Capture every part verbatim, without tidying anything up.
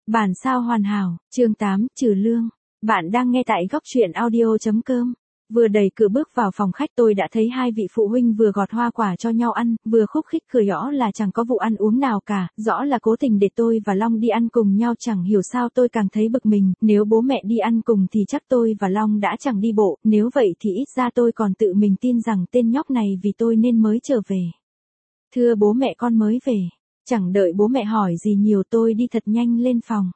Bản sao hoàn hảo, chương tám, trừ lương. Bạn đang nghe tại góc truyện audio chấm com. Vừa đẩy cửa bước vào phòng khách tôi đã thấy hai vị phụ huynh vừa gọt hoa quả cho nhau ăn, vừa khúc khích cười rõ là chẳng có vụ ăn uống nào cả, rõ là cố tình để tôi và Long đi ăn cùng nhau. Chẳng hiểu sao tôi càng thấy bực mình, nếu bố mẹ đi ăn cùng thì chắc tôi và Long đã chẳng đi bộ, nếu vậy thì ít ra tôi còn tự mình tin rằng tên nhóc này vì tôi nên mới trở về. Thưa bố mẹ con mới về. Chẳng đợi bố mẹ hỏi gì nhiều tôi đi thật nhanh lên phòng.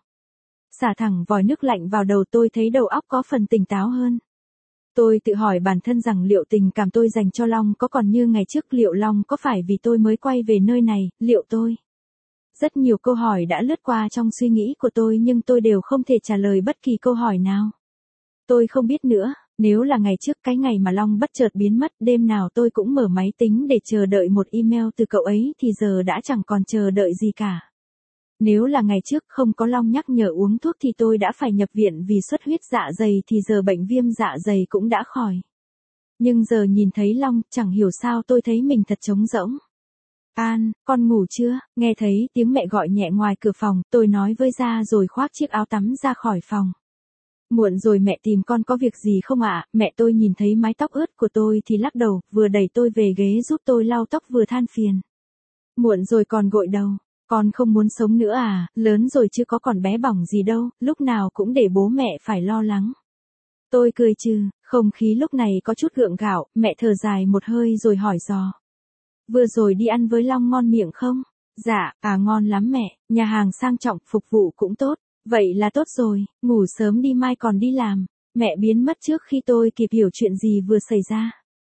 Xả thẳng vòi nước lạnh vào đầu tôi thấy đầu óc có phần tỉnh táo hơn. Tôi tự hỏi bản thân rằng liệu tình cảm tôi dành cho Long có còn như ngày trước, liệu Long có phải vì tôi mới quay về nơi này, liệu tôi... Rất nhiều câu hỏi đã lướt qua trong suy nghĩ của tôi nhưng tôi đều không thể trả lời bất kỳ câu hỏi nào. Tôi không biết nữa, nếu là ngày trước cái ngày mà Long bất chợt biến mất, đêm nào tôi cũng mở máy tính để chờ đợi một email từ cậu ấy thì giờ đã chẳng còn chờ đợi gì cả. Nếu là ngày trước không có Long nhắc nhở uống thuốc thì tôi đã phải nhập viện vì xuất huyết dạ dày thì giờ bệnh viêm dạ dày cũng đã khỏi. Nhưng giờ nhìn thấy Long, chẳng hiểu sao tôi thấy mình thật trống rỗng. An, con ngủ chưa? Nghe thấy tiếng mẹ gọi nhẹ ngoài cửa phòng, tôi nói với Gia rồi khoác chiếc áo tắm ra khỏi phòng. Muộn rồi mẹ tìm con có việc gì không ạ? Mẹ tôi nhìn thấy mái tóc ướt của tôi thì lắc đầu, vừa đẩy tôi về ghế giúp tôi lau tóc vừa than phiền. Muộn rồi còn gội đầu. Con không muốn sống nữa à, lớn rồi chứ có còn bé bỏng gì đâu, lúc nào cũng để bố mẹ phải lo lắng. Tôi cười trừ, không khí lúc này có chút gượng gạo, mẹ thở dài một hơi rồi hỏi dò. Vừa rồi đi ăn với Long ngon miệng không? Dạ, à ngon lắm mẹ, nhà hàng sang trọng, phục vụ cũng tốt. Vậy là tốt rồi, ngủ sớm đi mai còn đi làm. Mẹ biến mất trước khi tôi kịp hiểu chuyện gì vừa xảy ra.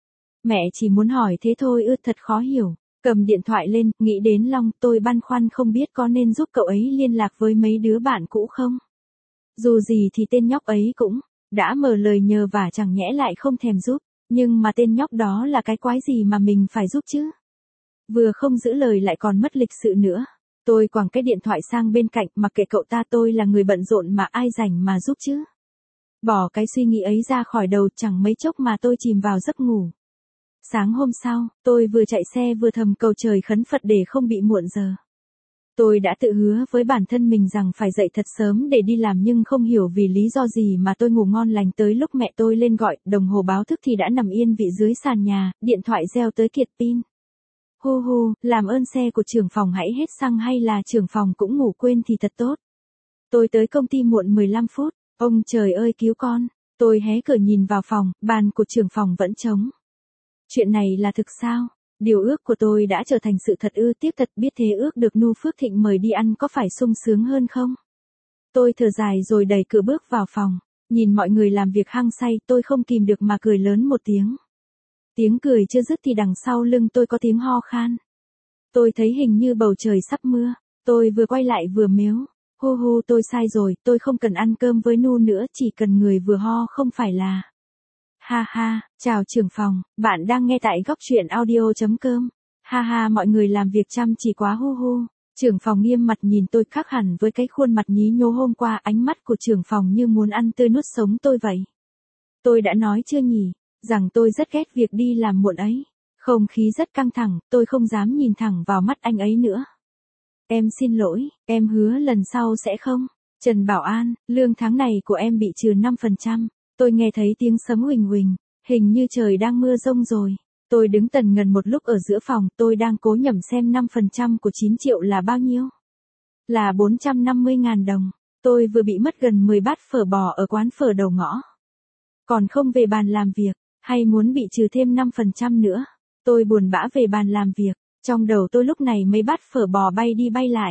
Mẹ chỉ muốn hỏi thế thôi ư, thật khó hiểu. Cầm điện thoại lên, nghĩ đến Long, tôi băn khoăn không biết có nên giúp cậu ấy liên lạc với mấy đứa bạn cũ không. Dù gì thì tên nhóc ấy cũng đã mở lời nhờ và chẳng nhẽ lại không thèm giúp. Nhưng mà tên nhóc đó là cái quái gì mà mình phải giúp chứ? Vừa không giữ lời lại còn mất lịch sự nữa. Tôi quẳng cái điện thoại sang bên cạnh, mặc kệ cậu ta, tôi là người bận rộn mà ai rảnh mà giúp chứ. Bỏ cái suy nghĩ ấy ra khỏi đầu, chẳng mấy chốc mà tôi chìm vào giấc ngủ. Sáng hôm sau, tôi vừa chạy xe vừa thầm cầu trời khấn Phật để không bị muộn giờ. Tôi đã tự hứa với bản thân mình rằng phải dậy thật sớm để đi làm nhưng không hiểu vì lý do gì mà tôi ngủ ngon lành tới lúc mẹ tôi lên gọi, đồng hồ báo thức thì đã nằm yên vị dưới sàn nhà, điện thoại reo tới kiệt pin. Hu hu, làm ơn xe của trưởng phòng hãy hết xăng hay là trưởng phòng cũng ngủ quên thì thật tốt. Tôi tới công ty muộn mười lăm phút, ông trời ơi cứu con. Tôi hé cửa nhìn vào phòng, bàn của trưởng phòng vẫn trống. Chuyện này là thực sao? Điều ước của tôi đã trở thành sự thật ư? Tiếc thật, biết thế ước được Nu Phước Thịnh mời đi ăn có phải sung sướng hơn không? Tôi thở dài rồi đẩy cửa bước vào phòng, nhìn mọi người làm việc hăng say, tôi không kìm được mà cười lớn một tiếng. Tiếng cười chưa dứt thì đằng sau lưng tôi có tiếng ho khan. Tôi thấy hình như bầu trời sắp mưa, tôi vừa quay lại vừa mếu. Hu hu, tôi sai rồi, tôi không cần ăn cơm với Nu nữa, chỉ cần người vừa ho không phải là... Ha ha, chào trưởng phòng, bạn đang nghe tại góc truyện audio chấm com. Ha ha, mọi người làm việc chăm chỉ quá hu hu. Trưởng phòng nghiêm mặt nhìn tôi khác hẳn với cái khuôn mặt nhí nhố hôm qua, ánh mắt của trưởng phòng như muốn ăn tươi nuốt sống tôi vậy. Tôi đã nói chưa nhỉ, rằng tôi rất ghét việc đi làm muộn ấy. Không khí rất căng thẳng, tôi không dám nhìn thẳng vào mắt anh ấy nữa. Em xin lỗi, em hứa lần sau sẽ không. Trần Bảo An, lương tháng này của em bị trừ năm phần trăm. Tôi nghe thấy tiếng sấm huỳnh huỳnh, hình như trời đang mưa rông rồi. Tôi đứng tần ngần một lúc ở giữa phòng, tôi đang cố nhẩm xem năm phần trăm của chín triệu là bao nhiêu. Là bốn trăm năm mươi ngàn đồng. Tôi vừa bị mất gần mười bát phở bò ở quán phở đầu ngõ. Còn không về bàn làm việc, hay muốn bị trừ thêm năm phần trăm nữa. Tôi buồn bã về bàn làm việc, trong đầu tôi lúc này mấy bát phở bò bay đi bay lại.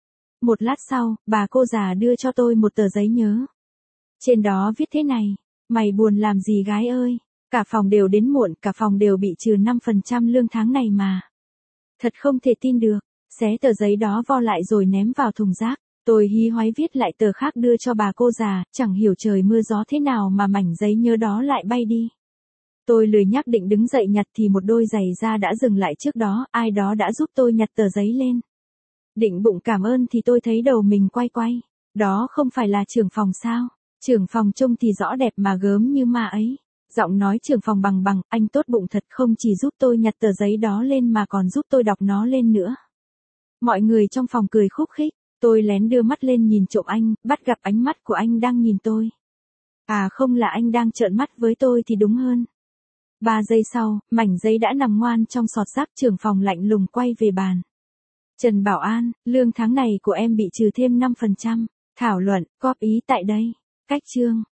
Một lát sau, bà cô già đưa cho tôi một tờ giấy nhớ. Trên đó viết thế này, mày buồn làm gì gái ơi, cả phòng đều đến muộn, cả phòng đều bị trừ năm phần trăm lương tháng này mà. Thật không thể tin được, xé tờ giấy đó vo lại rồi ném vào thùng rác. Tôi hí hoáy viết lại tờ khác đưa cho bà cô già, chẳng hiểu trời mưa gió thế nào mà mảnh giấy nhớ đó lại bay đi. Tôi lười nhắc định đứng dậy nhặt thì một đôi giày da đã dừng lại trước đó, ai đó đã giúp tôi nhặt tờ giấy lên. Định bụng cảm ơn thì tôi thấy đầu mình quay quay, đó không phải là trưởng phòng sao? Trưởng phòng trông thì rõ đẹp mà gớm như ma ấy. Giọng nói trưởng phòng bằng bằng, anh tốt bụng thật, không chỉ giúp tôi nhặt tờ giấy đó lên mà còn giúp tôi đọc nó lên nữa. Mọi người trong phòng cười khúc khích, Tôi lén đưa mắt lên nhìn trộm anh, bắt gặp ánh mắt của anh đang nhìn tôi. À không, là anh đang trợn mắt với tôi thì đúng hơn. Ba giây sau, mảnh giấy đã nằm ngoan trong sọt rác. Trưởng phòng lạnh lùng quay về bàn. Trần Bảo An, lương tháng này của em bị trừ thêm năm phần trăm. Thảo luận, góp ý tại đây. Cách chương.